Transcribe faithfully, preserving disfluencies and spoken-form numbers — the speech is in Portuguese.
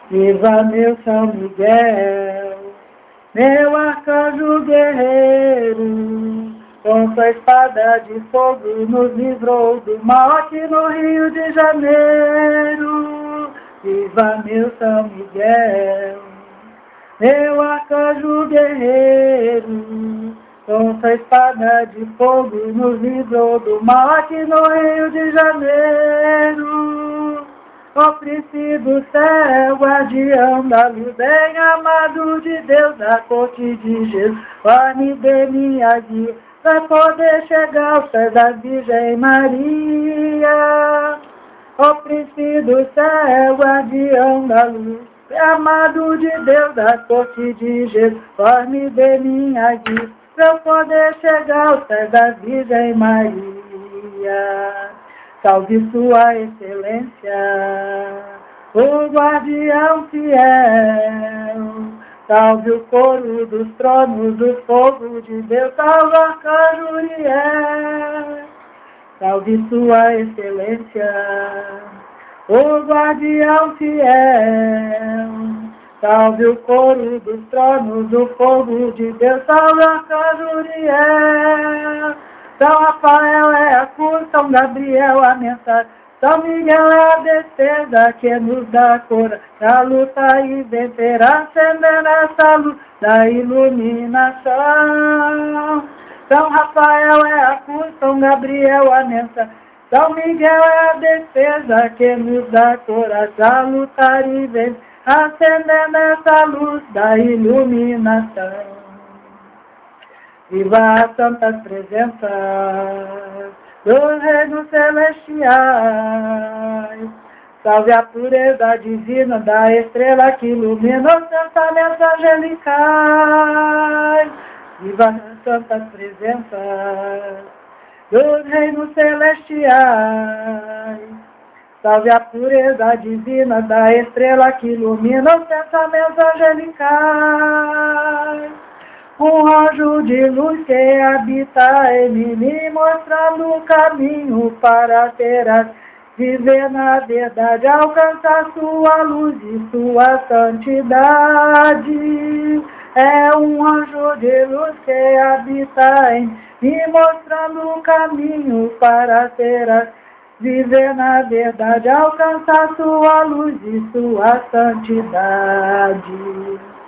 Viva meu São Miguel, meu arcanjo guerreiro, com sua espada de fogo nos livrou do mal aqui no Rio de Janeiro. Viva meu São Miguel, meu arcanjo guerreiro, com sua espada de fogo nos livrou do mal aqui no Rio de Janeiro. Ó príncipe do céu, guardião da luz, bem amado de Deus, da corte de Jesus, vai-me dê minha guia, pra poder chegar aos pés da Virgem Maria. Ó príncipe do céu, guardião da luz, bem amado de Deus, da corte de Jesus, vai-me dê minha guia, pra poder chegar aos pés da Virgem Maria. Salve sua excelência, o guardião fiel. Salve o coro dos tronos do fogo de Deus, salve o arcanjo Uriel. Salve sua excelência, o guardião fiel. Salve o coro dos tronos do fogo de Deus, salve o arcanjo Uriel. São Rafael é a cruz, São Gabriel a mensagem, São Miguel é a defesa que nos dá cor, a luta e vencerá, acendendo essa luz da iluminação. São Rafael é a cruz, São Gabriel a mensagem, São Miguel é a defesa que nos dá coragem a lutar e vencer, acendendo essa luz da iluminação. Viva as santas presenças dos reinos celestiais. Salve a pureza divina da estrela que ilumina os pensamentos angelicais. Viva as santas presenças dos reinos celestiais. Salve a pureza divina da estrela que ilumina os pensamentos angelicais. Um anjo de luz que habita em mim, me mostrando o caminho para ter a viver na verdade, alcançar sua luz e sua santidade. É um anjo de luz que habita em mim, me mostrando o caminho para ter a viver na verdade, alcançar sua luz e sua santidade.